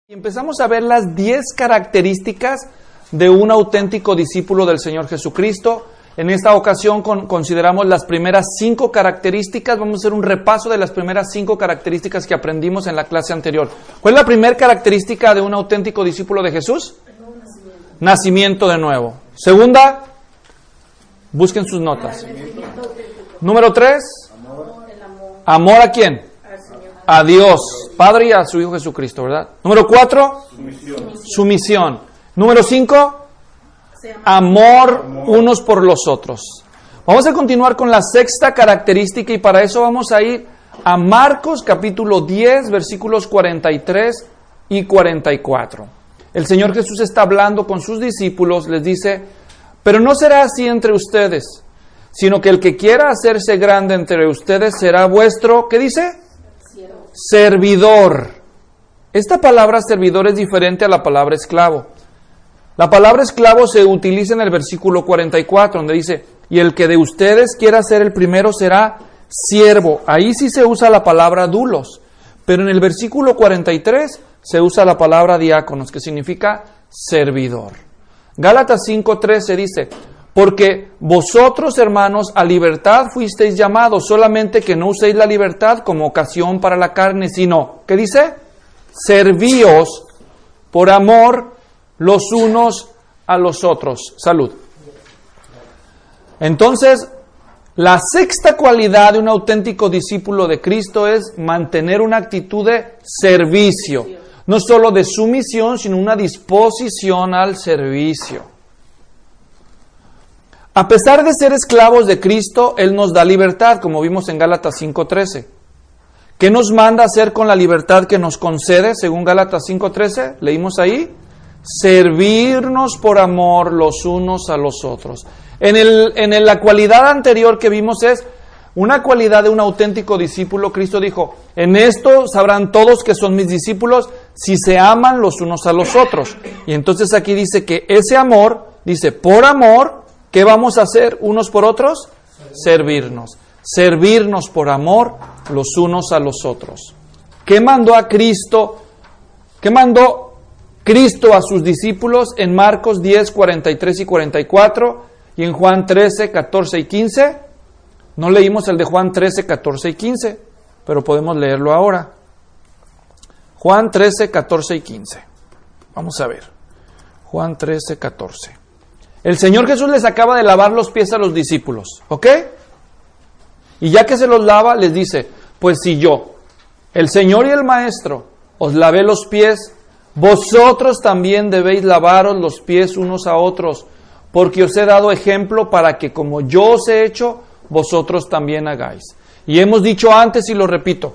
Y empezamos a ver las 10 características de un auténtico discípulo del Señor Jesucristo. En esta ocasión consideramos las primeras 5 características. Vamos a hacer un repaso de las primeras 5 características que aprendimos en la clase anterior. ¿Cuál es la primera característica de un auténtico discípulo de Jesús? Nacimiento de nuevo. Segunda, busquen sus notas. Número 3, amor a quién? A Dios, Padre, y a su Hijo Jesucristo, ¿verdad? Número 4, sumisión. Número 5, amor unos por los otros. Vamos a continuar con la sexta característica y para eso vamos a ir a Marcos capítulo 10, versículos 43 y 44. El Señor Jesús está hablando con sus discípulos, les dice, pero no será así entre ustedes, sino que el que quiera hacerse grande entre ustedes será vuestro, ¿qué dice? Servidor. Esta palabra servidor es diferente a la palabra esclavo. La palabra esclavo se utiliza en el versículo 44, donde dice, y el que de ustedes quiera ser el primero será siervo. Ahí sí se usa la palabra doulos, pero en el versículo 43 se usa la palabra diáconos, que significa servidor. Gálatas 5:13 dice, porque vosotros, hermanos, a libertad fuisteis llamados, solamente que no uséis la libertad como ocasión para la carne, sino, ¿qué dice? Servíos por amor los unos a los otros. Salud. Entonces, la sexta cualidad de un auténtico discípulo de Cristo es mantener una actitud de servicio. No solo de sumisión, sino una disposición al servicio. A pesar de ser esclavos de Cristo, Él nos da libertad, como vimos en Gálatas 5:13. ¿Qué nos manda hacer con la libertad que nos concede, según Gálatas 5:13? Leímos ahí, servirnos por amor los unos a los otros. En la cualidad anterior que vimos es una cualidad de un auténtico discípulo. Cristo dijo, en esto sabrán todos que son mis discípulos si se aman los unos a los otros. Y entonces aquí dice que ese amor, dice, por amor, ¿qué vamos a hacer unos por otros? Servirnos. Servirnos por amor los unos a los otros. ¿Qué mandó a Cristo? ¿Qué mandó Cristo a sus discípulos en Marcos 10, 43 y 44 y en Juan 13, 14 y 15? No leímos el de Juan 13, 14 y 15, pero podemos leerlo ahora. Juan 13, 14 y 15. Vamos a ver. Juan 13, 14. El Señor Jesús les acaba de lavar los pies a los discípulos, ¿ok? Y ya que se los lava, les dice, pues si yo, el Señor y el Maestro, os lavé los pies, vosotros también debéis lavaros los pies unos a otros, porque os he dado ejemplo para que como yo os he hecho, vosotros también hagáis. Y hemos dicho antes y lo repito.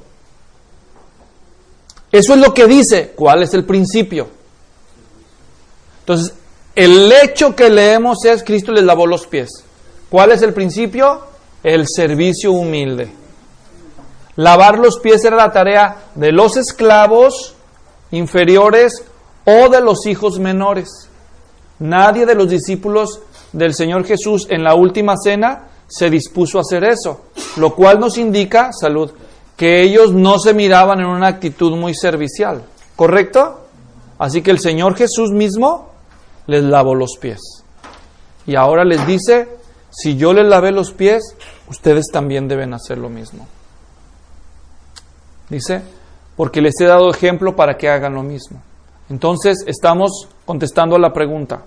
Eso es lo que dice. ¿Cuál es el principio? Entonces, el hecho que leemos es Cristo les lavó los pies. ¿Cuál es el principio? El servicio humilde. Lavar los pies era la tarea de los esclavos inferiores o de los hijos menores. Nadie de los discípulos del Señor Jesús en la última cena se dispuso a hacer eso, lo cual nos indica, salud, que ellos no se miraban en una actitud muy servicial, ¿correcto? Así que el Señor Jesús mismo les lavó los pies. Y ahora les dice, si yo les lavé los pies, ustedes también deben hacer lo mismo. Dice, porque les he dado ejemplo para que hagan lo mismo. Entonces, estamos contestando a la pregunta.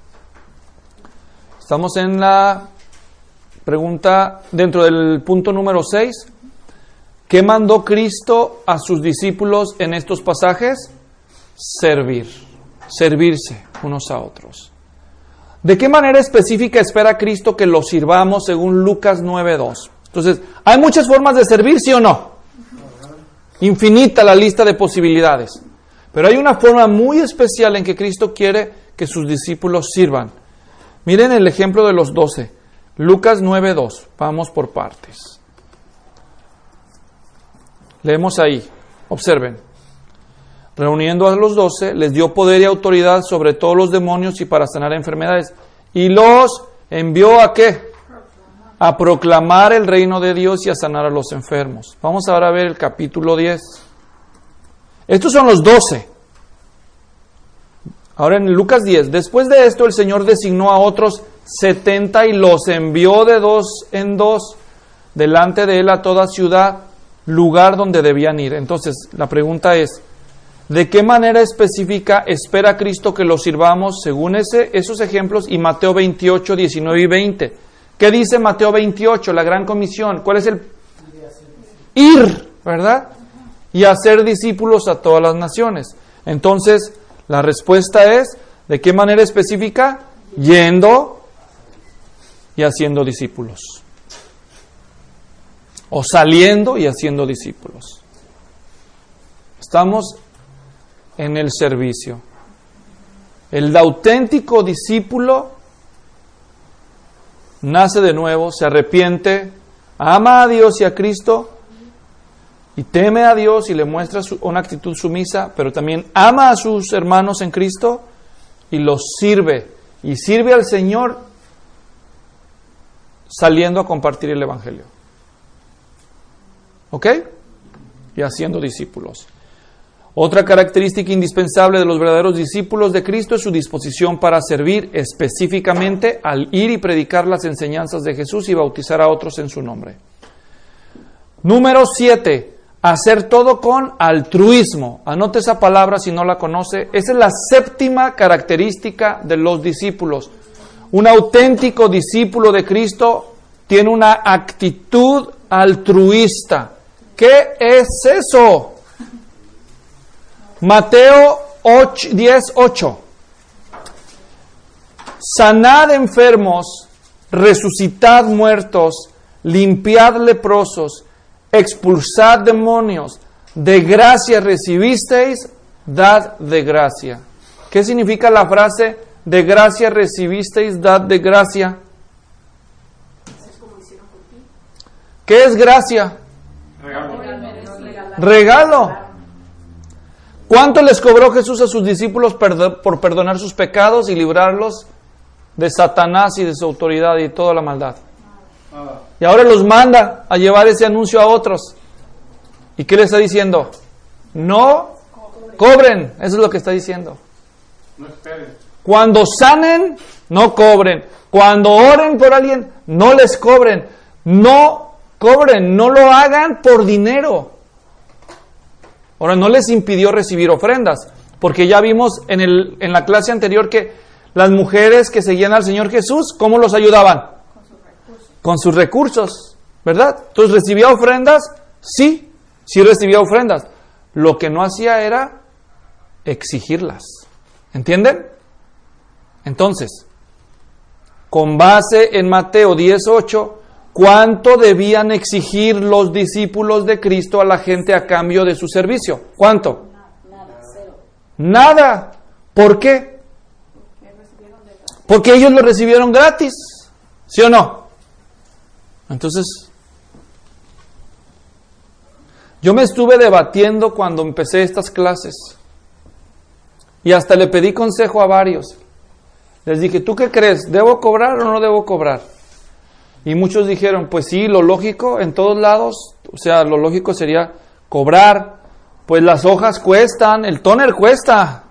Estamos en la pregunta dentro del punto número 6. ¿Qué mandó Cristo a sus discípulos en estos pasajes? Servir. Servirse unos a otros. ¿De qué manera específica espera Cristo que los sirvamos según Lucas 9:2? Entonces, ¿hay muchas formas de servir, sí o no? Infinita la lista de posibilidades. Pero hay una forma muy especial en que Cristo quiere que sus discípulos sirvan. Miren el ejemplo de los 12. Lucas 9:2. Vamos por partes. Leemos ahí. Observen. Reuniendo a los 12, les dio poder y autoridad sobre todos los demonios y para sanar enfermedades. Y los envió ¿a qué? A proclamar el reino de Dios y a sanar a los enfermos. Vamos ahora a ver el capítulo 10. Estos son los 12. Ahora en Lucas 10, después de esto el Señor designó a otros 70 y los envió de 2 en 2 delante de él a toda ciudad, lugar donde debían ir. Entonces, la pregunta es, ¿de qué manera específica espera Cristo que lo sirvamos según esos ejemplos y Mateo 28, 19 y 20? ¿Qué dice Mateo 28, la gran comisión? ¿Cuál es el? Ir, ¿verdad? Y hacer discípulos a todas las naciones. Entonces, la respuesta es, ¿de qué manera específica? Yendo y haciendo discípulos. O saliendo y haciendo discípulos. Estamos en el servicio. El auténtico discípulo nace de nuevo, se arrepiente, ama a Dios y a Cristo y teme a Dios y le muestra una actitud sumisa, pero también ama a sus hermanos en Cristo y los sirve. Y sirve al Señor saliendo a compartir el Evangelio. ¿Ok? Y haciendo discípulos. Otra característica indispensable de los verdaderos discípulos de Cristo es su disposición para servir, específicamente al ir y predicar las enseñanzas de Jesús y bautizar a otros en su nombre. Número 7. Hacer todo con altruismo. Anote esa palabra si no la conoce. Esa es la 7ª característica de los discípulos. Un auténtico discípulo de Cristo tiene una actitud altruista. ¿Qué es eso? Mateo 10:8. Sanad enfermos, resucitad muertos, limpiad leprosos, expulsad demonios, de gracia recibisteis, dad de gracia. ¿Qué significa la frase de gracia recibisteis, dad de gracia? ¿Qué es gracia? Regalo. ¿Cuánto les cobró Jesús a sus discípulos por perdonar sus pecados y librarlos de Satanás y de su autoridad y toda la maldad? Y ahora los manda a llevar ese anuncio a otros. ¿Y qué le está diciendo? No cobren. Eso es lo que está diciendo. No esperen. Cuando sanen, no cobren. Cuando oren por alguien, no les cobren. No cobren, no lo hagan por dinero. Ahora, no les impidió recibir ofrendas, porque ya vimos en la clase anterior que las mujeres que seguían al Señor Jesús, ¿cómo los ayudaban? Con sus recursos, ¿verdad? Entonces, ¿recibía ofrendas? Sí recibía ofrendas. Lo que no hacía era exigirlas. ¿Entienden? Entonces, con base en Mateo 10:8, ¿cuánto debían exigir los discípulos de Cristo a la gente a cambio de su servicio? ¿Cuánto? Nada, cero. Nada. ¿Por qué? Porque ellos lo recibieron gratis. ¿Sí o no? Entonces, yo me estuve debatiendo cuando empecé estas clases. Y hasta le pedí consejo a varios. Les dije, ¿tú qué crees? ¿Debo cobrar o no debo cobrar? Y muchos dijeron, pues sí, lo lógico en todos lados, o sea, lo lógico sería cobrar, pues las hojas cuestan, el tóner cuesta,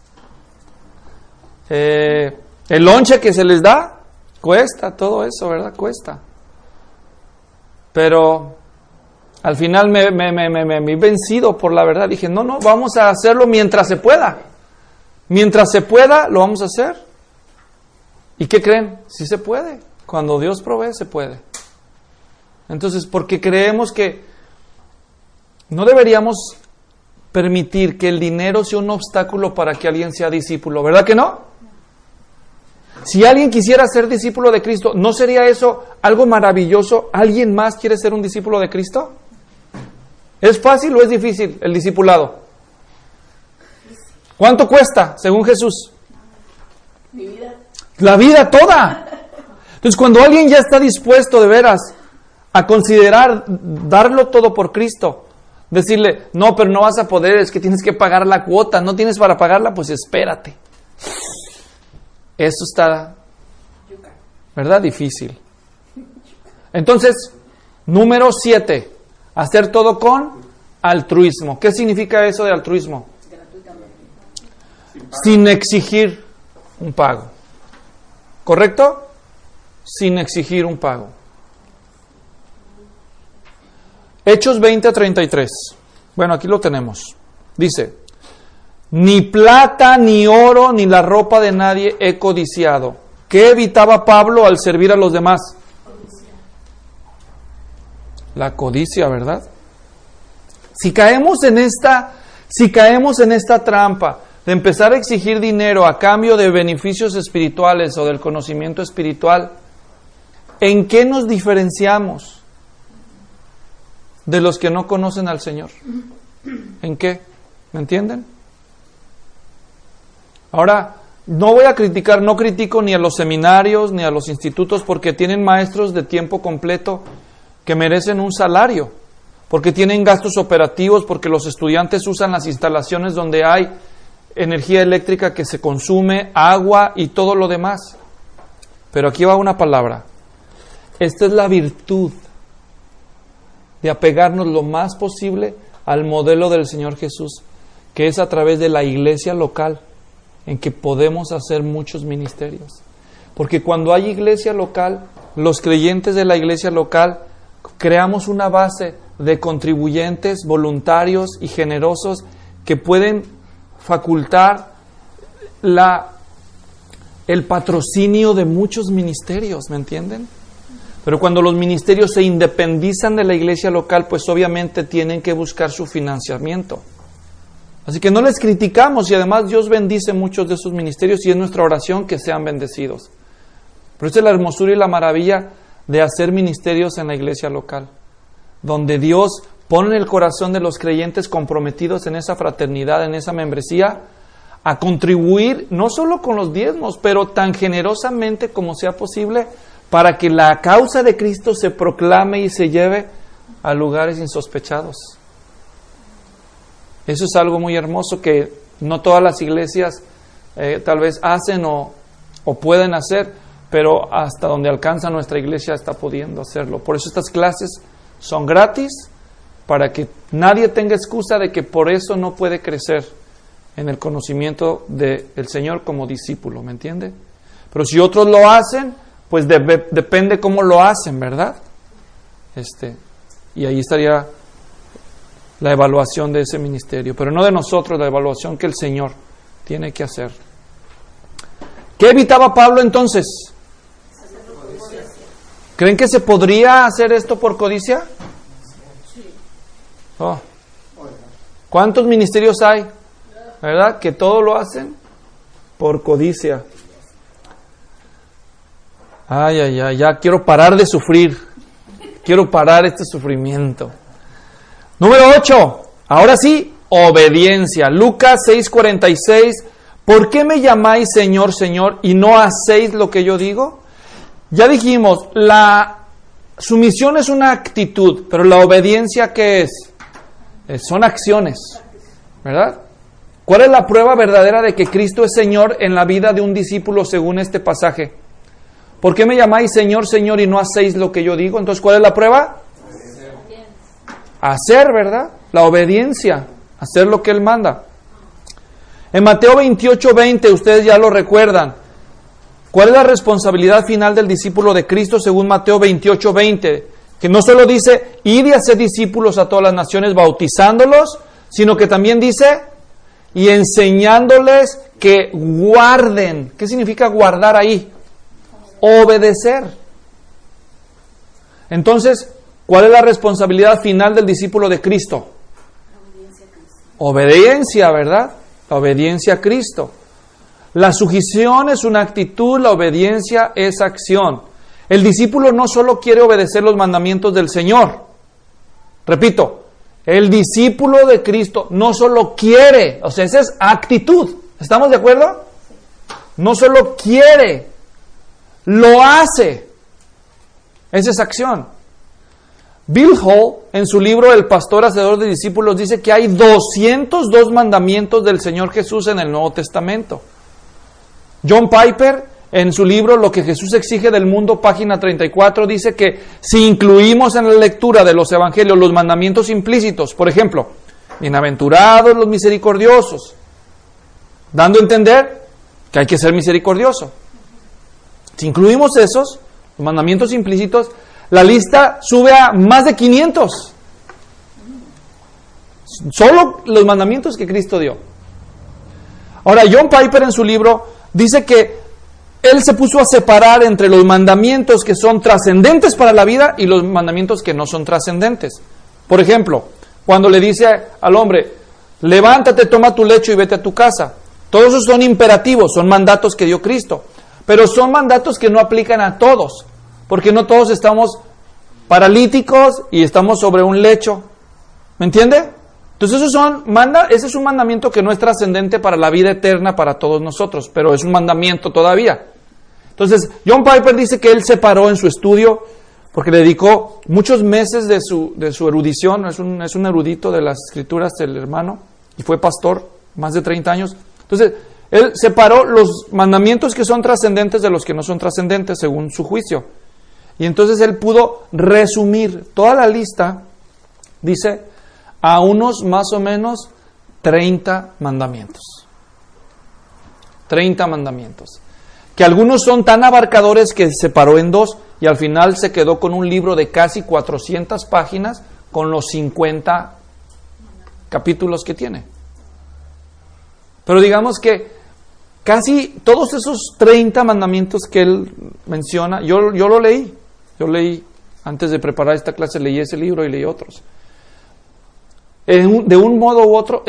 el lonche que se les da, cuesta, todo eso, ¿verdad? Cuesta. Pero al final me vi vencido por la verdad, dije, no, vamos a hacerlo mientras se pueda. Mientras se pueda, lo vamos a hacer. ¿Y qué creen? Sí se puede. Cuando Dios provee, se puede. Entonces, porque creemos que no deberíamos permitir que el dinero sea un obstáculo para que alguien sea discípulo, ¿verdad que no? Si alguien quisiera ser discípulo de Cristo, ¿no sería eso algo maravilloso? ¿Alguien más quiere ser un discípulo de Cristo? ¿Es fácil o es difícil el discipulado? ¿Cuánto cuesta, según Jesús? Mi vida. La vida toda. Entonces, cuando alguien ya está dispuesto de veras a considerar darlo todo por Cristo, decirle, no, pero no vas a poder, es que tienes que pagar la cuota, no tienes para pagarla, pues espérate. Eso está, ¿verdad? Difícil. Entonces, número 7, hacer todo con altruismo. ¿Qué significa eso de altruismo? sin exigir un pago. ¿Correcto? Sin exigir un pago. Hechos 20:33. Bueno, aquí lo tenemos. Dice: ni plata, ni oro, ni la ropa de nadie he codiciado. ¿Qué evitaba Pablo al servir a los demás? La codicia, ¿verdad? Si caemos en esta trampa de empezar a exigir dinero a cambio de beneficios espirituales o del conocimiento espiritual, ¿en qué nos diferenciamos de los que no conocen al Señor? ¿En qué? ¿Me entienden? Ahora, no critico ni a los seminarios ni a los institutos porque tienen maestros de tiempo completo que merecen un salario, porque tienen gastos operativos, porque los estudiantes usan las instalaciones donde hay energía eléctrica que se consume, agua y todo lo demás. Pero aquí va una palabra. Esta es la virtud de apegarnos lo más posible al modelo del Señor Jesús, que es a través de la iglesia local, en que podemos hacer muchos ministerios. Porque cuando hay iglesia local, los creyentes de la iglesia local creamos una base de contribuyentes, voluntarios y generosos que pueden facultar el patrocinio de muchos ministerios, ¿me entienden? Pero cuando los ministerios se independizan de la iglesia local, pues obviamente tienen que buscar su financiamiento. Así que no les criticamos y además Dios bendice muchos de esos ministerios y es nuestra oración que sean bendecidos. Pero esta es la hermosura y la maravilla de hacer ministerios en la iglesia local, donde Dios pone en el corazón de los creyentes comprometidos en esa fraternidad, en esa membresía, a contribuir no solo con los diezmos, pero tan generosamente como sea posible para que la causa de Cristo se proclame y se lleve a lugares insospechados. Eso es algo muy hermoso que no todas las iglesias tal vez hacen o pueden hacer, pero hasta donde alcanza nuestra iglesia está pudiendo hacerlo. Por eso estas clases son gratis, para que nadie tenga excusa de que por eso no puede crecer en el conocimiento del Señor como discípulo, ¿me entiende? Pero si otros lo hacen, pues depende cómo lo hacen, ¿verdad? Y ahí estaría la evaluación de ese ministerio, pero no de nosotros, la evaluación que el Señor tiene que hacer. ¿Qué evitaba Pablo entonces? ¿Creen que se podría hacer esto por codicia? Oh. ¿Cuántos ministerios hay? ¿Verdad? Que todo lo hacen por codicia. Ay, ya quiero parar de sufrir. Quiero parar este sufrimiento. Número 8. Ahora sí, obediencia. Lucas 6:46. ¿Por qué me llamáis Señor, Señor, y no hacéis lo que yo digo? Ya dijimos, la sumisión es una actitud, pero la obediencia, ¿qué es? Son acciones, ¿verdad? ¿Cuál es la prueba verdadera de que Cristo es Señor en la vida de un discípulo según este pasaje? ¿Por qué me llamáis Señor, Señor y no hacéis lo que yo digo? Entonces, ¿cuál es la prueba? Hacer, ¿verdad? La obediencia, hacer lo que Él manda. En Mateo 28:20, ustedes ya lo recuerdan. ¿Cuál es la responsabilidad final del discípulo de Cristo según Mateo 28:20? Que no solo dice, id y haced discípulos a todas las naciones bautizándolos, sino que también dice, y enseñándoles que guarden. ¿Qué significa guardar ahí? Obedecer. Entonces, ¿cuál es la responsabilidad final del discípulo de Cristo? Obediencia, ¿verdad? La obediencia a Cristo. La sujeción es una actitud, la obediencia es acción. El discípulo no solo quiere obedecer los mandamientos del Señor. Repito, el discípulo de Cristo no solo quiere, o sea, esa es actitud. ¿Estamos de acuerdo? No solo quiere, lo hace. Esa es acción. Bill Hall, en su libro El Pastor Hacedor de Discípulos, dice que hay 202 mandamientos del Señor Jesús en el Nuevo Testamento. John Piper, en su libro Lo que Jesús exige del mundo, página 34, dice que si incluimos en la lectura de los evangelios los mandamientos implícitos, por ejemplo, bienaventurados los misericordiosos, dando a entender que hay que ser misericordioso. Si incluimos esos, los mandamientos implícitos, la lista sube a más de 500. Solo los mandamientos que Cristo dio. Ahora, John Piper en su libro dice que él se puso a separar entre los mandamientos que son trascendentes para la vida y los mandamientos que no son trascendentes. Por ejemplo, cuando le dice al hombre, levántate, toma tu lecho y vete a tu casa. Todos esos son imperativos, son mandatos que dio Cristo. Pero son mandatos que no aplican a todos, porque no todos estamos paralíticos y estamos sobre un lecho. ¿Me entiende? Entonces ese es un mandamiento que no es trascendente para la vida eterna para todos nosotros, pero es un mandamiento todavía. Entonces, John Piper dice que él se paró en su estudio porque le dedicó muchos meses de su erudición. Es un erudito de las escrituras, el hermano, y fue pastor más de 30 años. Entonces, él separó los mandamientos que son trascendentes de los que no son trascendentes según su juicio. Y entonces él pudo resumir toda la lista, dice, a unos más o menos 30 mandamientos. 30 mandamientos. Que algunos son tan abarcadores que se separó en dos y al final se quedó con un libro de casi 400 páginas con los 50 capítulos que tiene. Pero digamos que casi todos esos 30 mandamientos que él menciona, yo lo leí. Yo leí, antes de preparar esta clase, leí ese libro y leí otros. De un modo u otro,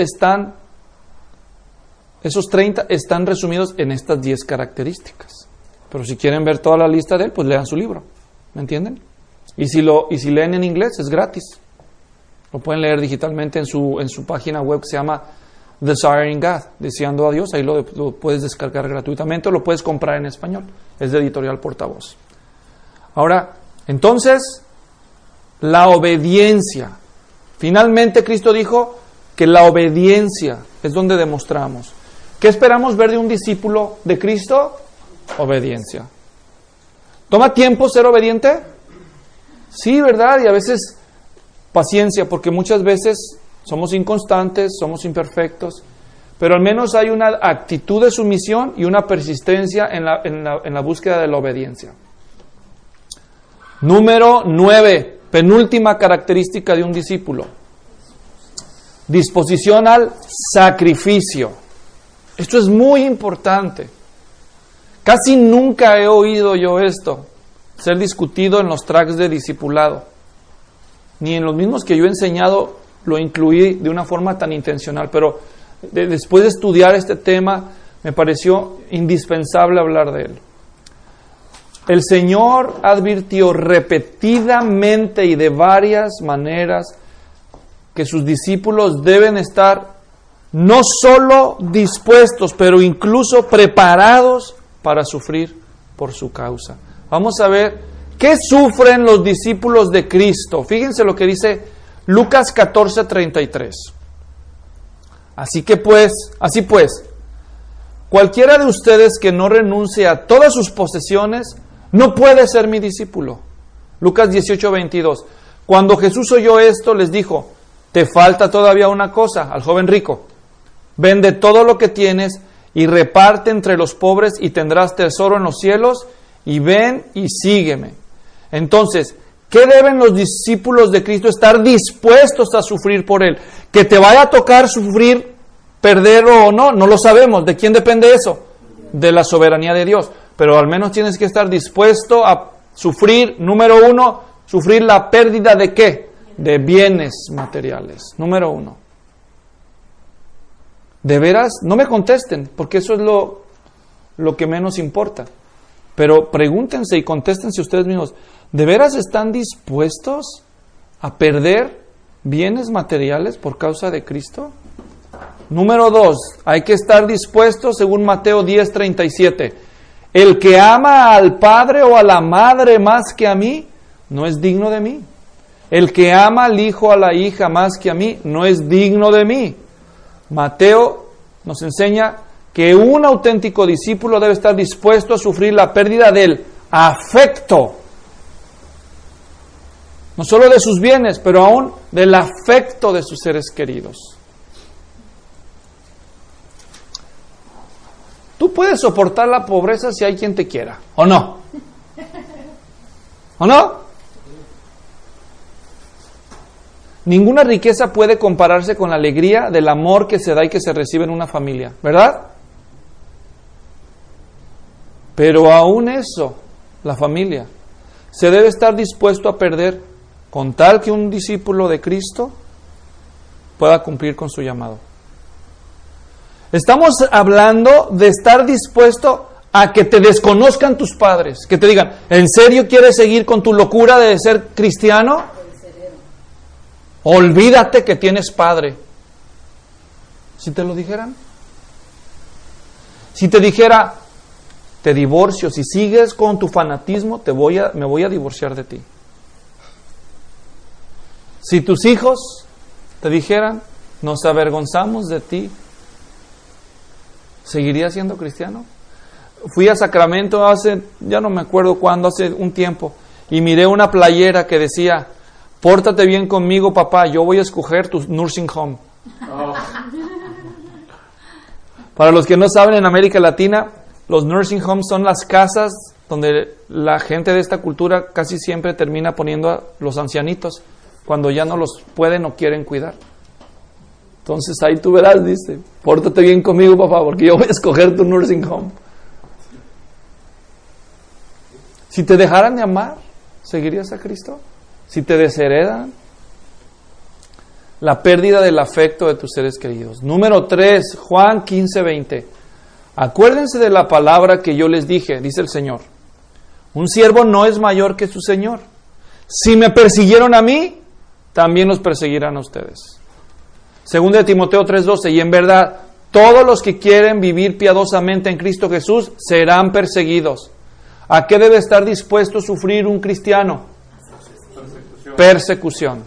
esos 30 están resumidos en estas 10 características. Pero si quieren ver toda la lista de él, pues lean su libro. ¿Me entienden? Y si leen en inglés, es gratis. Lo pueden leer digitalmente en su página web que se llama Desiring God, deseando a Dios. Ahí lo puedes descargar gratuitamente o lo puedes comprar en español. Es de Editorial Portavoz. Ahora, entonces, la obediencia. Finalmente Cristo dijo que la obediencia es donde demostramos. ¿Qué esperamos ver de un discípulo de Cristo? Obediencia. ¿Toma tiempo ser obediente? Sí, ¿verdad? Y a veces paciencia, porque muchas veces somos inconstantes, somos imperfectos, pero al menos hay una actitud de sumisión y una persistencia en la búsqueda de la obediencia. Número 9, penúltima característica de un discípulo. Disposición al sacrificio. Esto es muy importante. Casi nunca he oído yo esto ser discutido en los tracks de discipulado. Ni en los mismos que yo he enseñado lo incluí de una forma tan intencional. Pero después de estudiar este tema, me pareció indispensable hablar de él. El Señor advirtió repetidamente y de varias maneras que sus discípulos deben estar no solo dispuestos, pero incluso preparados para sufrir por su causa. Vamos a ver qué sufren los discípulos de Cristo. Fíjense lo que dice Lucas 14:33. Así pues, cualquiera de ustedes que no renuncie a todas sus posesiones no puede ser mi discípulo. Lucas 18:22. Cuando Jesús oyó esto, les dijo: te falta todavía una cosa, al joven rico. Vende todo lo que tienes y reparte entre los pobres y tendrás tesoro en los cielos, y ven y sígueme. Entonces, ¿qué deben los discípulos de Cristo estar dispuestos a sufrir por Él? Que te vaya a tocar sufrir, perderlo o no, no lo sabemos. ¿De quién depende eso? De la soberanía de Dios. Pero al menos tienes que estar dispuesto a sufrir, número 1, sufrir la pérdida de ¿qué? De bienes materiales. Número 1. ¿De veras? No me contesten, porque eso es lo que menos importa. Pero pregúntense y contéstense ustedes mismos. ¿De veras están dispuestos a perder bienes materiales por causa de Cristo? Número 2. Hay que estar dispuestos, según Mateo 10:37. El que ama al padre o a la madre más que a mí, no es digno de mí. El que ama al hijo o a la hija más que a mí, no es digno de mí. Mateo nos enseña que un auténtico discípulo debe estar dispuesto a sufrir la pérdida del afecto. No solo de sus bienes, pero aún del afecto de sus seres queridos. Tú puedes soportar la pobreza si hay quien te quiera, ¿o no? ¿O no? Ninguna riqueza puede compararse con la alegría del amor que se da y que se recibe en una familia, ¿verdad? Pero aún eso, la familia, se debe estar dispuesto a perder con tal que un discípulo de Cristo pueda cumplir con su llamado. Estamos hablando de estar dispuesto a que te desconozcan tus padres, que te digan, ¿en serio quieres seguir con tu locura de ser cristiano? Olvídate que tienes padre. Si te lo dijeran, si te dijera, te divorcio, si sigues con tu fanatismo, me voy a divorciar de ti. Si tus hijos te dijeran, nos avergonzamos de ti, ¿seguirías siendo cristiano? Fui a Sacramento ya no me acuerdo cuándo, hace un tiempo, y miré una playera que decía, pórtate bien conmigo, papá, yo voy a escoger tu nursing home. Oh. Para los que no saben, en América Latina, los nursing homes son las casas donde la gente de esta cultura casi siempre termina poniendo a los ancianitos cuando ya no los pueden o quieren cuidar. Entonces ahí tú verás, dice, pórtate bien conmigo, papá, porque yo voy a escoger tu nursing home. Si te dejaran de amar, ¿seguirías a Cristo? Si te desheredan, la pérdida del afecto de tus seres queridos. Número 3, Juan 15:20. Acuérdense de la palabra que yo les dije, dice el Señor. Un siervo no es mayor que su Señor. Si me persiguieron a mí, también los perseguirán a ustedes. Segunda de Timoteo 3:12. Y en verdad, todos los que quieren vivir piadosamente en Cristo Jesús serán perseguidos. ¿A qué debe estar dispuesto a sufrir un cristiano? Persecución.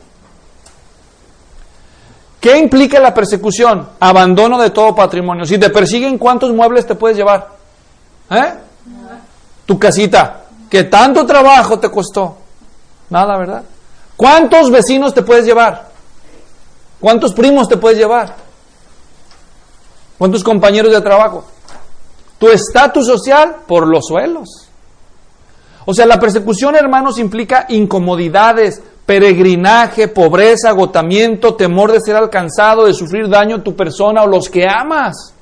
¿Qué implica la persecución? Abandono de todo patrimonio. Si te persiguen, ¿cuántos muebles te puedes llevar? Tu casita. ¿Qué tanto trabajo te costó? Nada, ¿verdad? ¿Cuántos vecinos te puedes llevar? ¿Cuántos primos te puedes llevar? ¿Cuántos compañeros de trabajo? Tu estatus social por los suelos. O sea, la persecución, hermanos, implica incomodidades, peregrinaje, pobreza, agotamiento, temor de ser alcanzado, de sufrir daño a tu persona o los que amas.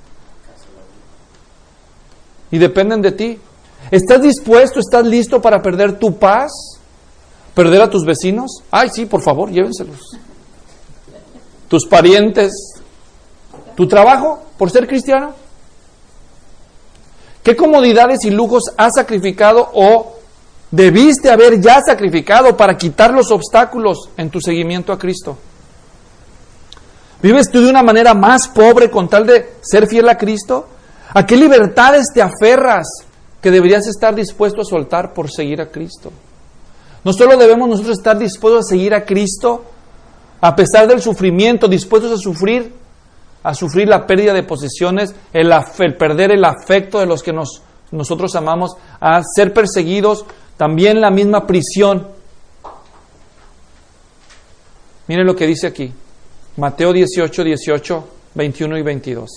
Y dependen de ti. ¿Estás dispuesto, estás listo para perder tu paz? ¿Perder a tus vecinos? Ay, sí, por favor, llévenselos. ¿Tus parientes? ¿Tu trabajo por ser cristiano? ¿Qué comodidades y lujos has sacrificado o debiste haber ya sacrificado para quitar los obstáculos en tu seguimiento a Cristo? ¿Vives tú de una manera más pobre con tal de ser fiel a Cristo? ¿A qué libertades te aferras que deberías estar dispuesto a soltar por seguir a Cristo? No solo debemos nosotros estar dispuestos a seguir a Cristo, a pesar del sufrimiento, dispuestos a sufrir la pérdida de posesiones, el perder el afecto de los que nosotros amamos, a ser perseguidos, también la misma prisión. Miren lo que dice aquí, Mateo 18, 21 y 22.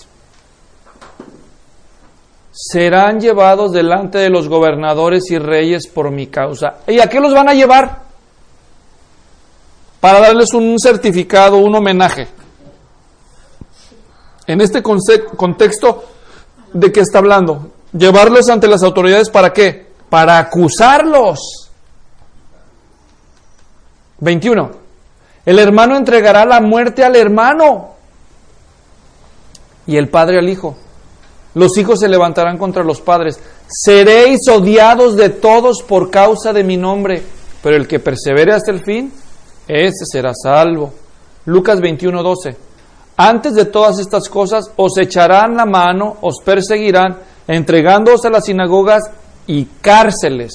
Serán llevados delante de los gobernadores y reyes por mi causa. ¿Y a qué los van a llevar? Para darles un certificado, un homenaje. En este contexto, ¿de qué está hablando? Llevarlos ante las autoridades, ¿para qué? Para acusarlos. 21. El hermano entregará la muerte al hermano y el padre al hijo. Los hijos se levantarán contra los padres. Seréis odiados de todos por causa de mi nombre, pero el que persevere hasta el fin, ese será salvo. Lucas 21:12. Antes de todas estas cosas os echarán la mano, os perseguirán, entregándoos a las sinagogas y cárceles,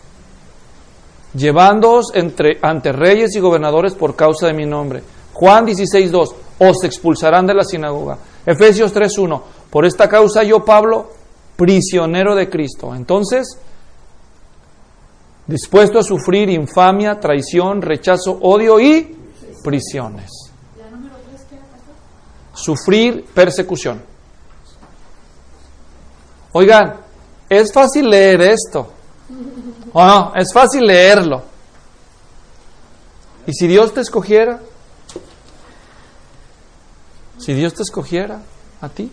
llevándoos ante reyes y gobernadores por causa de mi nombre. Juan 16:2. Os expulsarán de la sinagoga. Efesios 3:1. Por esta causa yo, Pablo, prisionero de Cristo. Entonces, dispuesto a sufrir infamia, traición, rechazo, odio y prisiones. Sufrir persecución. Oigan, es fácil leer esto. ¿O no? Es fácil leerlo. ¿Y si Dios te escogiera? Si Dios te escogiera a ti.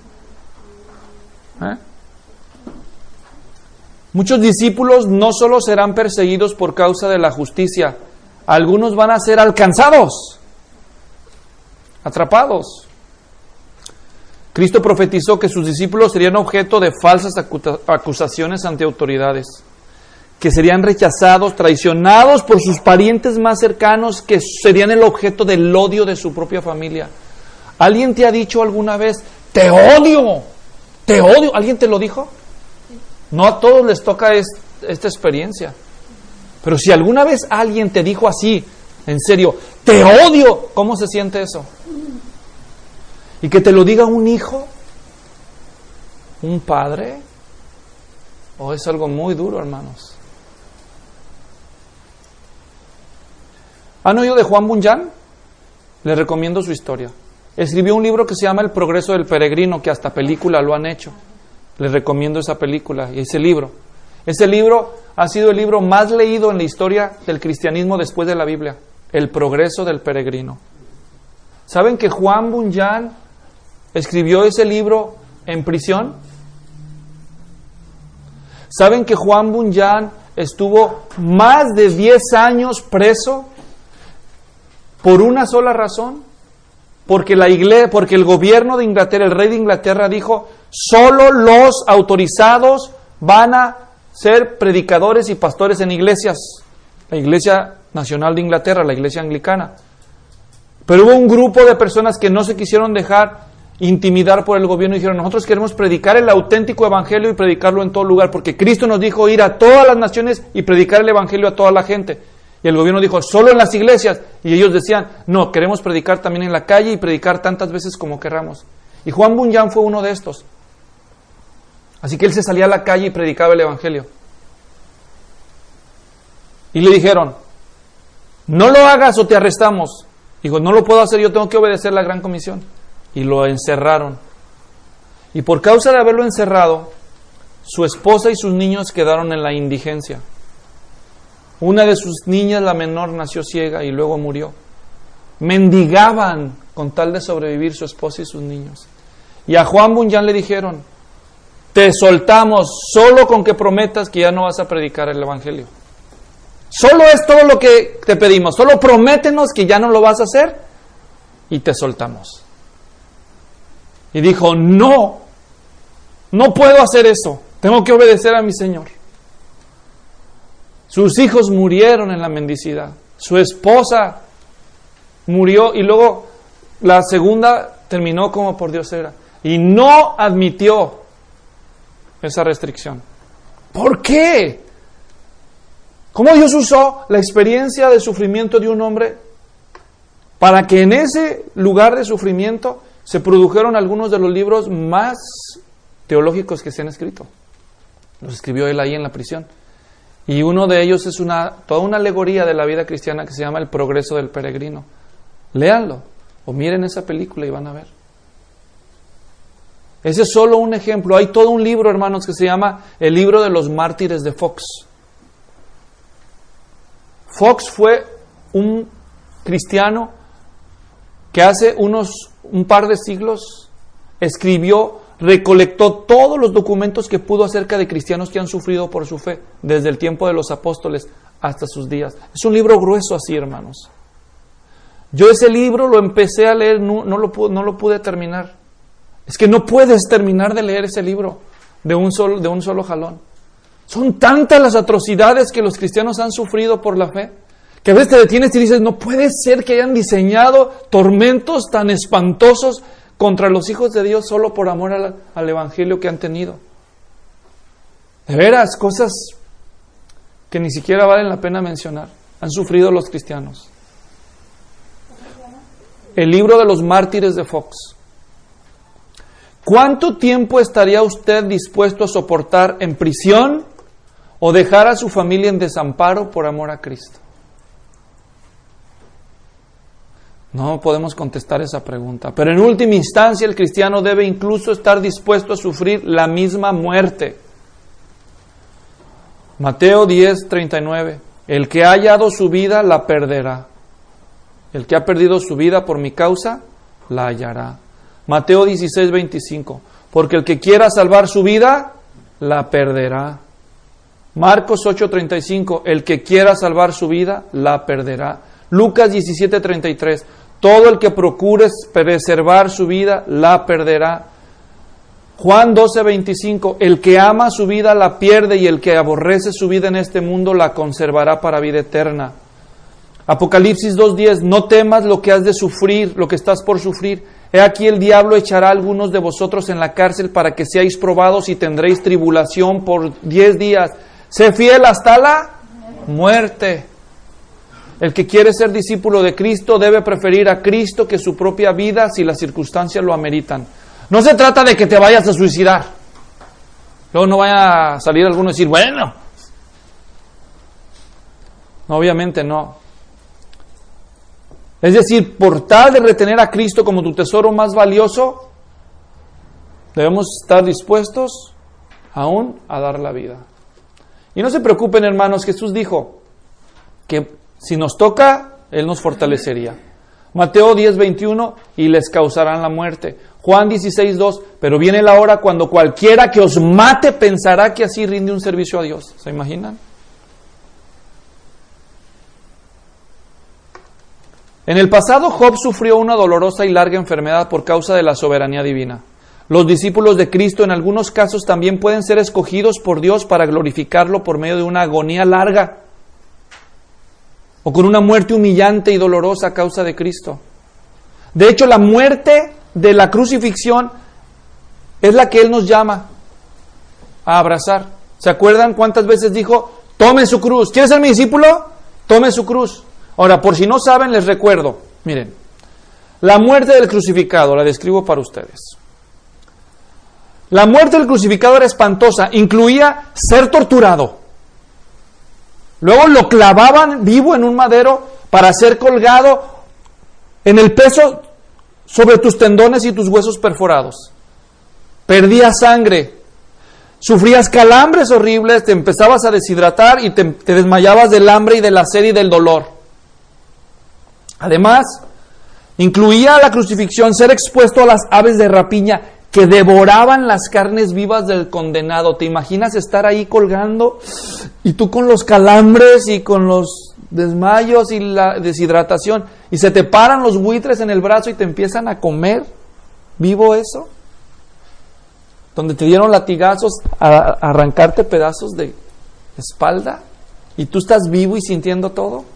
Muchos discípulos no solo serán perseguidos por causa de la justicia, algunos van a ser alcanzados, atrapados. Cristo profetizó que sus discípulos serían objeto de falsas acusaciones ante autoridades, que serían rechazados, traicionados por sus parientes más cercanos, que serían el objeto del odio de su propia familia. ¿Alguien te ha dicho alguna vez, te odio? ¿Te odio? ¿Alguien te lo dijo? No a todos les toca esta experiencia. Pero si alguna vez alguien te dijo así, en serio, te odio, ¿cómo se siente eso? Y que te lo diga un hijo, un padre, es algo muy duro, hermanos. ¿Han oído de Juan Bunyan? Les recomiendo su historia. Escribió un libro que se llama El progreso del peregrino, que hasta película lo han hecho. Les recomiendo esa película y ese libro. Ese libro ha sido el libro más leído en la historia del cristianismo después de la Biblia. El progreso del peregrino. ¿Saben que Juan Bunyan escribió ese libro en prisión? ¿Saben que Juan Bunyan estuvo más de 10 años preso por una sola razón? Porque el gobierno de Inglaterra, el rey de Inglaterra dijo, solo los autorizados van a ser predicadores y pastores en iglesias. La Iglesia Nacional de Inglaterra, la Iglesia Anglicana. Pero hubo un grupo de personas que no se quisieron dejar intimidar por el gobierno y dijeron, nosotros queremos predicar el auténtico evangelio y predicarlo en todo lugar, porque Cristo nos dijo ir a todas las naciones y predicar el evangelio a toda la gente. Y el gobierno dijo, solo en las iglesias. Y ellos decían, no, queremos predicar también en la calle y predicar tantas veces como querramos. Y Juan Bunyan fue uno de estos. Así que él se salía a la calle y predicaba el evangelio. Y le dijeron, no lo hagas o te arrestamos. Dijo, no lo puedo hacer, yo tengo que obedecer la gran comisión. Y lo encerraron. Y por causa de haberlo encerrado, su esposa y sus niños quedaron en la indigencia. Una de sus niñas, la menor, nació ciega y luego murió. Mendigaban con tal de sobrevivir su esposa y sus niños. Y a Juan Bunyan le dijeron, te soltamos solo con que prometas que ya no vas a predicar el evangelio. Solo es todo lo que te pedimos. Solo prométenos que ya no lo vas a hacer y te soltamos. Y dijo, no puedo hacer eso. Tengo que obedecer a mi Señor. Sus hijos murieron en la mendicidad. Su esposa murió y luego la segunda terminó como por diosera. Y no admitió esa restricción. ¿Por qué? ¿Cómo Dios usó la experiencia de sufrimiento de un hombre para que en ese lugar de sufrimiento se produjeron algunos de los libros más teológicos que se han escrito? Los escribió él ahí en la prisión. Y uno de ellos es toda una alegoría de la vida cristiana que se llama El progreso del peregrino. Léanlo o miren esa película y van a ver. Ese es solo un ejemplo. Hay todo un libro, hermanos, que se llama El libro de los mártires de Fox. Fox fue un cristiano que hace un par de siglos recolectó todos los documentos que pudo acerca de cristianos que han sufrido por su fe, desde el tiempo de los apóstoles hasta sus días. Es un libro grueso así, hermanos. Yo ese libro lo empecé a leer, no lo pude terminar. Es que no puedes terminar de leer ese libro de un solo jalón. Son tantas las atrocidades que los cristianos han sufrido por la fe, que a veces te detienes y dices, no puede ser que hayan diseñado tormentos tan espantosos contra los hijos de Dios solo por amor al evangelio que han tenido. De veras, cosas que ni siquiera valen la pena mencionar. Han sufrido los cristianos. El libro de los mártires de Fox. ¿Cuánto tiempo estaría usted dispuesto a soportar en prisión o dejar a su familia en desamparo por amor a Cristo? No podemos contestar esa pregunta. Pero en última instancia el cristiano debe incluso estar dispuesto a sufrir la misma muerte. Mateo 10:39. El que ha hallado su vida la perderá. El que ha perdido su vida por mi causa la hallará. Mateo 16:25. Porque el que quiera salvar su vida la perderá. Marcos 8:35. El que quiera salvar su vida la perderá. Lucas 17:33. Todo el que procure preservar su vida la perderá. Juan 12:25, el que ama su vida la pierde y el que aborrece su vida en este mundo la conservará para vida eterna. Apocalipsis 2:10, no temas lo que has de sufrir, lo que estás por sufrir. He aquí el diablo echará a algunos de vosotros en la cárcel para que seáis probados y tendréis tribulación por 10 días. Sé fiel hasta la muerte. El que quiere ser discípulo de Cristo debe preferir a Cristo que su propia vida si las circunstancias lo ameritan. No se trata de que te vayas a suicidar. Luego no vaya a salir alguno y decir, bueno. No, obviamente no. Es decir, por tal de retener a Cristo como tu tesoro más valioso, debemos estar dispuestos aún a dar la vida. Y no se preocupen, hermanos, Jesús dijo que si nos toca, Él nos fortalecería. Mateo 10:21, y les causarán la muerte. Juan 16:2, pero viene la hora cuando cualquiera que os mate pensará que así rinde un servicio a Dios. ¿Se imaginan? En el pasado, Job sufrió una dolorosa y larga enfermedad por causa de la soberanía divina. Los discípulos de Cristo en algunos casos también pueden ser escogidos por Dios para glorificarlo por medio de una agonía larga o con una muerte humillante y dolorosa a causa de Cristo. De hecho, la muerte de la crucifixión es la que Él nos llama a abrazar. ¿Se acuerdan cuántas veces dijo, tome su cruz? ¿Quieres ser mi discípulo? Tome su cruz. Ahora, por si no saben, les recuerdo, miren, la muerte del crucificado, la describo para ustedes. La muerte del crucificado era espantosa, incluía ser torturado. Luego lo clavaban vivo en un madero para ser colgado en el peso sobre tus tendones y tus huesos perforados. Perdías sangre, sufrías calambres horribles, te empezabas a deshidratar y te desmayabas del hambre y de la sed y del dolor. Además, incluía la crucifixión ser expuesto a las aves de rapiña que devoraban las carnes vivas del condenado. ¿Te imaginas estar ahí colgando y tú con los calambres y con los desmayos y la deshidratación y se te paran los buitres en el brazo y te empiezan a comer vivo eso? Donde te dieron latigazos a arrancarte pedazos de espalda y tú estás vivo y sintiendo todo.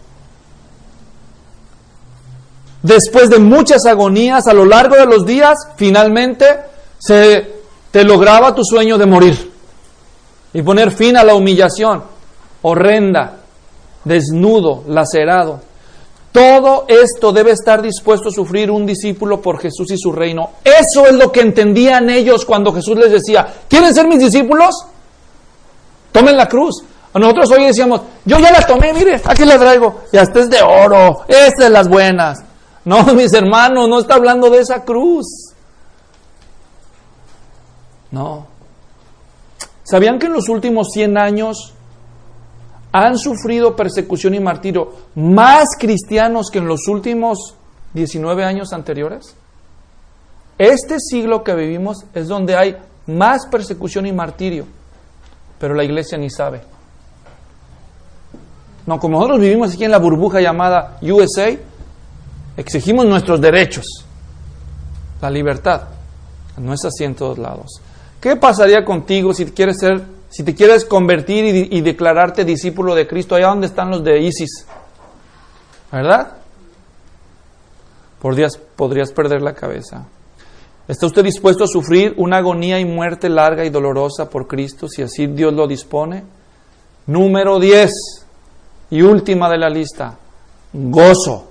Después de muchas agonías a lo largo de los días, finalmente te lograba tu sueño de morir y poner fin a la humillación horrenda, desnudo, lacerado. Todo esto debe estar dispuesto a sufrir un discípulo por Jesús y su reino. Eso es lo que entendían ellos cuando Jesús les decía, ¿quieren ser mis discípulos? Tomen la cruz. Nosotros hoy decíamos, yo ya la tomé, mire, aquí la traigo, y hasta es de oro, esta es las buenas. No, mis hermanos, no está hablando de esa cruz. No. ¿Sabían que en los últimos 100 años han sufrido persecución y martirio más cristianos que en los últimos 19 años anteriores? Este siglo que vivimos es donde hay más persecución y martirio, pero la iglesia ni sabe. No, como nosotros vivimos aquí en la burbuja llamada USA, exigimos nuestros derechos, la libertad. No es así en todos lados. ¿Qué pasaría contigo si te quieres convertir y declararte discípulo de Cristo allá donde están los de ISIS? ¿Verdad? Podrías perder la cabeza. ¿Está usted dispuesto a sufrir una agonía y muerte larga y dolorosa por Cristo, si así Dios lo dispone? Número 10 y última de la lista, gozo.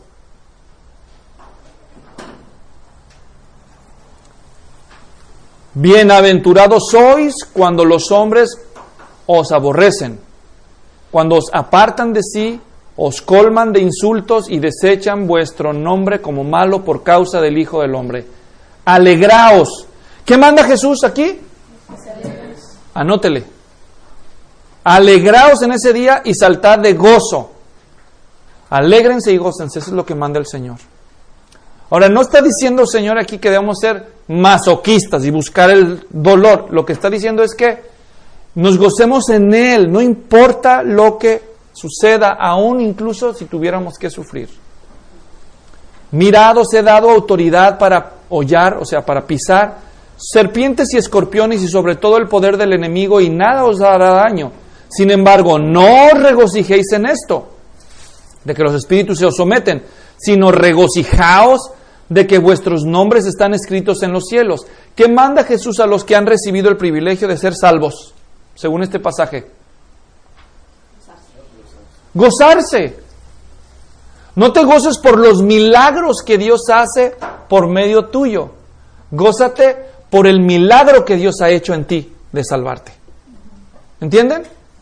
Bienaventurados sois cuando los hombres os aborrecen, cuando os apartan de sí os colman de insultos y desechan vuestro nombre como malo por causa del Hijo del Hombre. Alegraos. ¿Qué manda Jesús aquí? Anótele. Alegraos en ese día y saltad de gozo. Alégrense y gócense, eso es lo que manda el Señor. Ahora, no está diciendo el Señor aquí que debemos ser masoquistas y buscar el dolor. Lo que está diciendo es que nos gocemos en Él, no importa lo que suceda, aún incluso si tuviéramos que sufrir. Mirad, os he dado autoridad para hollar, o sea, para pisar serpientes y escorpiones y sobre todo el poder del enemigo, y nada os hará daño. Sin embargo, no os regocijéis en esto, de que los espíritus se os someten, sino regocijaos de que vuestros nombres están escritos en los cielos. ¿Qué manda Jesús a los que han recibido el privilegio de ser salvos, según este pasaje? Gozarse. No te goces por los milagros que Dios hace por medio tuyo. Gózate por el milagro que Dios ha hecho en ti de salvarte. ¿Entienden?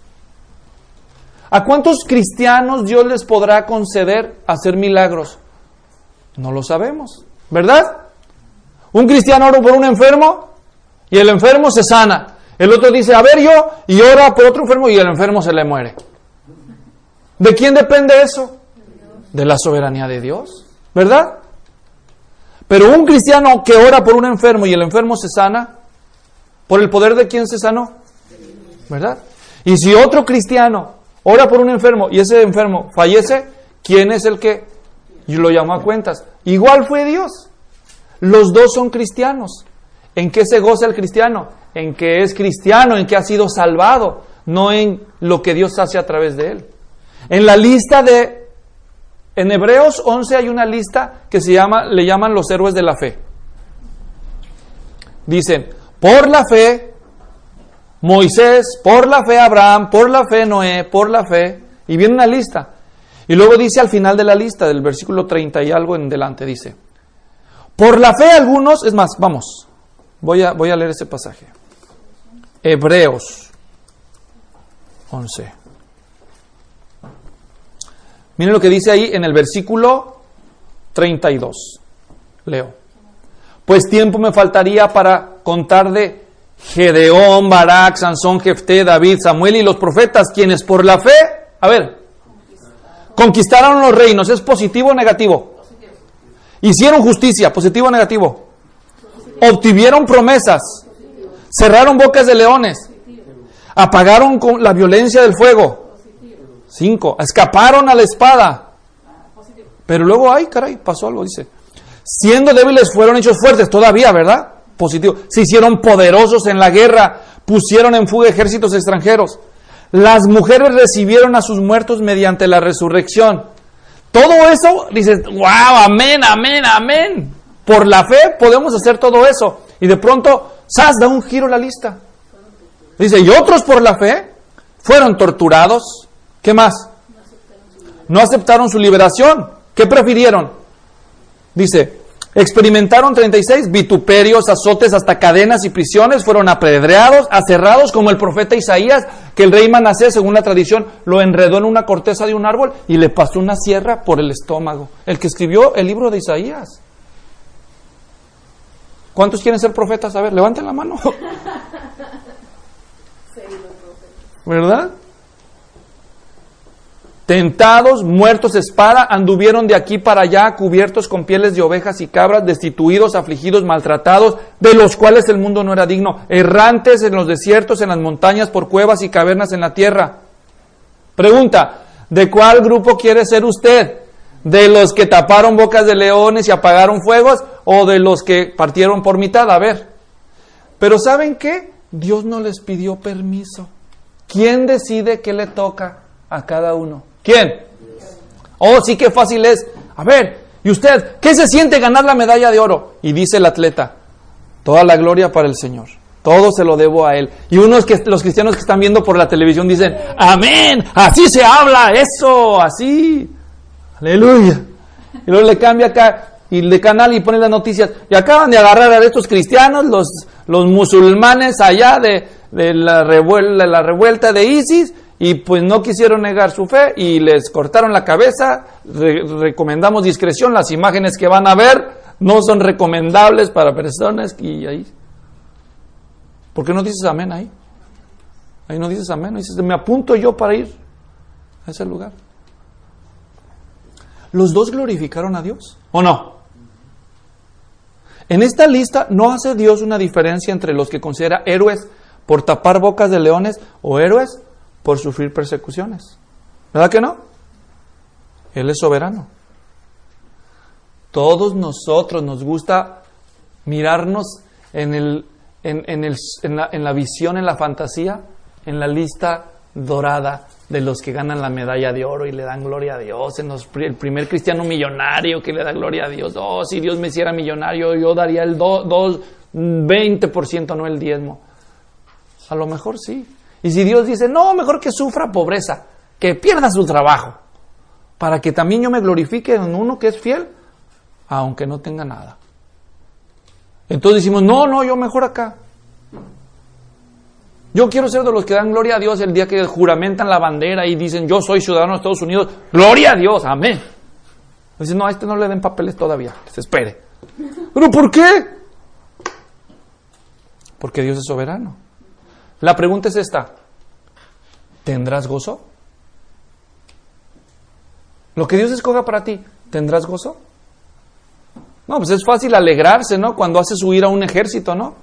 ¿A cuántos cristianos Dios les podrá conceder hacer milagros? No lo sabemos, ¿verdad? Un cristiano ora por un enfermo y el enfermo se sana. El otro dice, a ver yo, y ora por otro enfermo y el enfermo se le muere. ¿De quién depende eso? De la soberanía de Dios, ¿verdad? Pero un cristiano que ora por un enfermo y el enfermo se sana, ¿por el poder de quién se sanó? ¿Verdad? Y si otro cristiano ora por un enfermo y ese enfermo fallece, ¿quién es el que lo llamó a cuentas? Igual fue Dios. Los dos son cristianos. ¿En qué se goza el cristiano? En que es cristiano, en que ha sido salvado, no en lo que Dios hace a través de él. En la lista en Hebreos 11 hay una lista que le llaman los héroes de la fe. Dicen, por la fe Moisés, por la fe Abraham, por la fe Noé, por la fe, y viene una lista. Y luego dice al final de la lista, del versículo 30 y algo en delante, dice, por la fe algunos, es más, vamos, voy a leer ese pasaje. Hebreos 11. Miren lo que dice ahí en el versículo 32. Leo. Pues tiempo me faltaría para contar de Gedeón, Barak, Sansón, Jefté, David, Samuel y los profetas, quienes por la fe, conquistaron los reinos. ¿Es positivo o negativo? Positivo. Hicieron justicia, positivo o negativo. Positivo. Obtuvieron promesas. Positivo. Cerraron bocas de leones. Positivo. Apagaron con la violencia del fuego. Positivo. 5. Escaparon a la espada. Positivo. Pero luego, pasó algo, dice. Siendo débiles fueron hechos fuertes, todavía, ¿verdad? Positivo. Se hicieron poderosos en la guerra, pusieron en fuga ejércitos extranjeros. Las mujeres recibieron a sus muertos mediante la resurrección. Todo eso, dices, wow, amén, amén, amén. Por la fe podemos hacer todo eso. Y de pronto, da un giro la lista. Dice, y otros por la fe fueron torturados. ¿Qué más? No aceptaron su liberación. ¿Qué prefirieron? Dice, experimentaron 36 vituperios, azotes, hasta cadenas y prisiones, fueron apedreados, aserrados, como el profeta Isaías, que el rey Manasés, según la tradición, lo enredó en una corteza de un árbol y le pasó una sierra por el estómago. El que escribió el libro de Isaías. ¿Cuántos quieren ser profetas? A ver, levanten la mano. ¿Verdad? Tentados, muertos de espada, anduvieron de aquí para allá, cubiertos con pieles de ovejas y cabras, destituidos, afligidos, maltratados, de los cuales el mundo no era digno, errantes en los desiertos, en las montañas, por cuevas y cavernas en la tierra. Pregunta, ¿de cuál grupo quiere ser usted? ¿De los que taparon bocas de leones y apagaron fuegos? ¿O de los que partieron por mitad? A ver. Pero ¿saben qué? Dios no les pidió permiso. ¿Quién decide qué le toca a cada uno? ¿Quién? Oh, sí, qué fácil es. A ver, ¿y usted qué se siente ganar la medalla de oro? Y dice el atleta, toda la gloria para el Señor. Todo se lo debo a Él. Y los cristianos que están viendo por la televisión dicen, amén, así se habla, eso, así. Aleluya. Y luego le cambia acá y de canal y pone las noticias. Y acaban de agarrar a estos cristianos, los musulmanes allá de la revuelta de ISIS. y pues no quisieron negar su fe y les cortaron la cabeza. Recomendamos discreción, las imágenes que van a ver no son recomendables para personas. Y ahí, ¿por qué no dices amén ahí? Ahí no dices amén, no dices, me apunto yo para ir a ese lugar. ¿Los dos glorificaron a Dios o no? En esta lista no hace Dios una diferencia entre los que considera héroes por tapar bocas de leones o héroes por sufrir persecuciones. ¿Verdad que no? Él es soberano. Todos nosotros nos gusta mirarnos en la visión, en la fantasía, en la lista dorada de los que ganan la medalla de oro y le dan gloria a Dios, el primer cristiano millonario que le da gloria a Dios. Oh, si Dios me hiciera millonario, yo daría el 20%, no el 10%. A lo mejor sí. Y si Dios dice, no, mejor que sufra pobreza, que pierda su trabajo, para que también yo me glorifique en uno que es fiel, aunque no tenga nada. Entonces decimos, no, yo mejor acá. Yo quiero ser de los que dan gloria a Dios el día que juramentan la bandera y dicen, yo soy ciudadano de Estados Unidos. ¡Gloria a Dios! ¡Amén! Dicen, no, a este no le den papeles todavía, que se espere. ¿Pero por qué? Porque Dios es soberano. La pregunta es esta: ¿tendrás gozo? Lo que Dios escoja para ti, ¿tendrás gozo? No, pues es fácil alegrarse, ¿no? Cuando haces huir a un ejército, ¿no?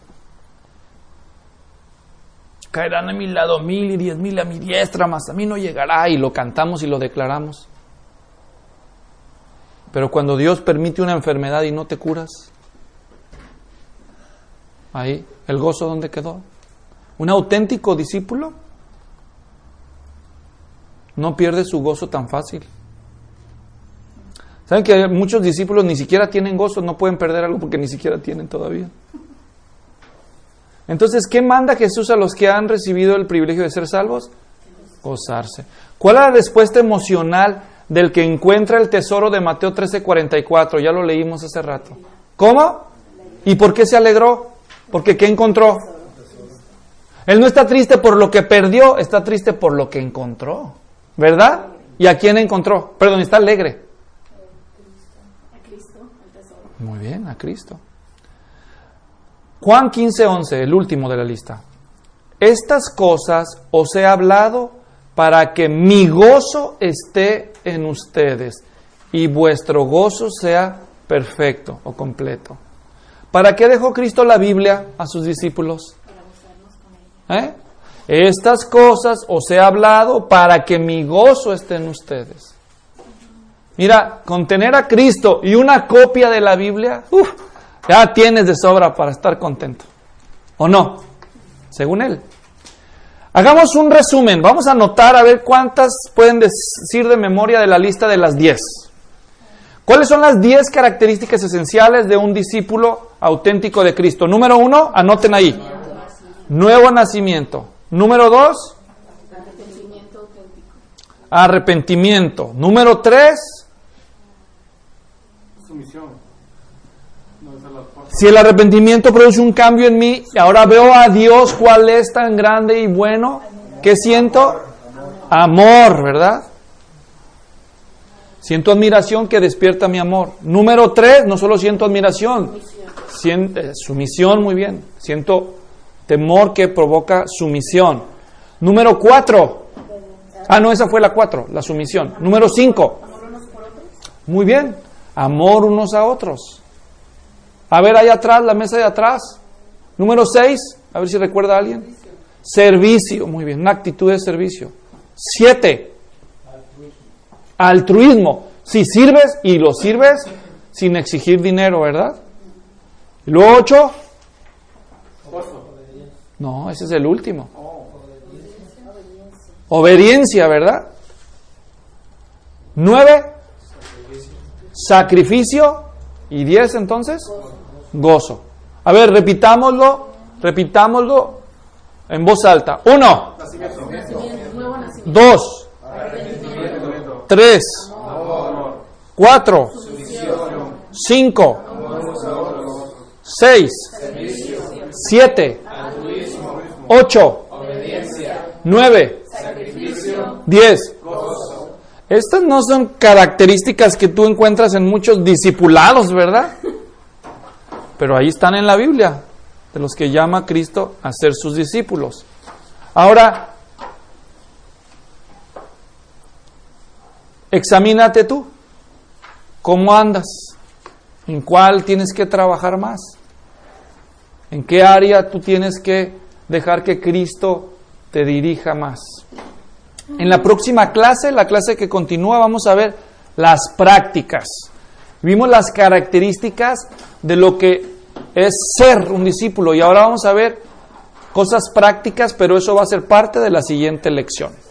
Caerán a mi lado 1,000 y 10,000 a mi diestra, mas a mí no llegará, y lo cantamos y lo declaramos. Pero cuando Dios permite una enfermedad y no te curas, ahí, ¿el gozo dónde quedó? Un auténtico discípulo no pierde su gozo tan fácil. ¿Saben que muchos discípulos ni siquiera tienen gozo? No pueden perder algo porque ni siquiera tienen todavía. Entonces, ¿qué manda Jesús a los que han recibido el privilegio de ser salvos? Gozarse. ¿Cuál es la respuesta emocional del que encuentra el tesoro de Mateo 13:44? Ya lo leímos hace rato. ¿Cómo? ¿Y por qué se alegró? Porque ¿qué encontró? Él no está triste por lo que perdió, está triste por lo que encontró. ¿Verdad? ¿Y a quién encontró? Perdón, está alegre. A Cristo, el tesoro. Muy bien, a Cristo. Juan 15:11, el último de la lista. Estas cosas os he hablado para que mi gozo esté en ustedes y vuestro gozo sea perfecto o completo. ¿Para qué dejó Cristo la Biblia a sus discípulos? Para gozarnos con ella. Estas cosas os he hablado para que mi gozo esté en ustedes. Mira, con tener a Cristo y una copia de la Biblia, ya tienes de sobra para estar contento. ¿O no? Según él. Hagamos un resumen. Vamos a anotar a ver cuántas pueden decir de memoria de la lista de las 10. ¿Cuáles son las 10 características esenciales de un discípulo auténtico de Cristo? Número 1, anoten ahí. Nuevo nacimiento. Número 2, Arrepentimiento auténtico. arrepentimiento. Número 3, sumisión. si el arrepentimiento produce un cambio en mí, y ahora veo a Dios cuál es tan grande y bueno, ¿qué siento? Amor, ¿verdad? Siento admiración que despierta mi amor. Número 3, no solo siento admiración, sumisión, muy bien. Siento temor que provoca sumisión. Número 4, no, esa fue la 4, la sumisión. Número 5, muy bien, amor unos a otros. A ver, ahí atrás, la mesa de atrás. Número 6, a ver si recuerda a alguien. Servicio, muy bien, una actitud de servicio. 7, altruismo. Si sirves y lo sirves sin exigir dinero, ¿verdad? Y luego 8, no, ese es el último. Obediencia, ¿verdad? 9, sacrificio. Y 10, entonces, gozo. A ver, repitámoslo en voz alta. 1, 2, 3, 4, 5, 6, 7, 8, 9, 10. Estas no son características que tú encuentras en muchos discipulados, ¿verdad? Pero ahí están en la Biblia, de los que llama Cristo a ser sus discípulos. Ahora, examínate tú. ¿Cómo andas? ¿En cuál tienes que trabajar más? ¿En qué área tú tienes que dejar que Cristo te dirija más? En la próxima clase, la clase que continúa, vamos a ver las prácticas. Vimos las características de lo que es ser un discípulo y ahora vamos a ver cosas prácticas, pero eso va a ser parte de la siguiente lección.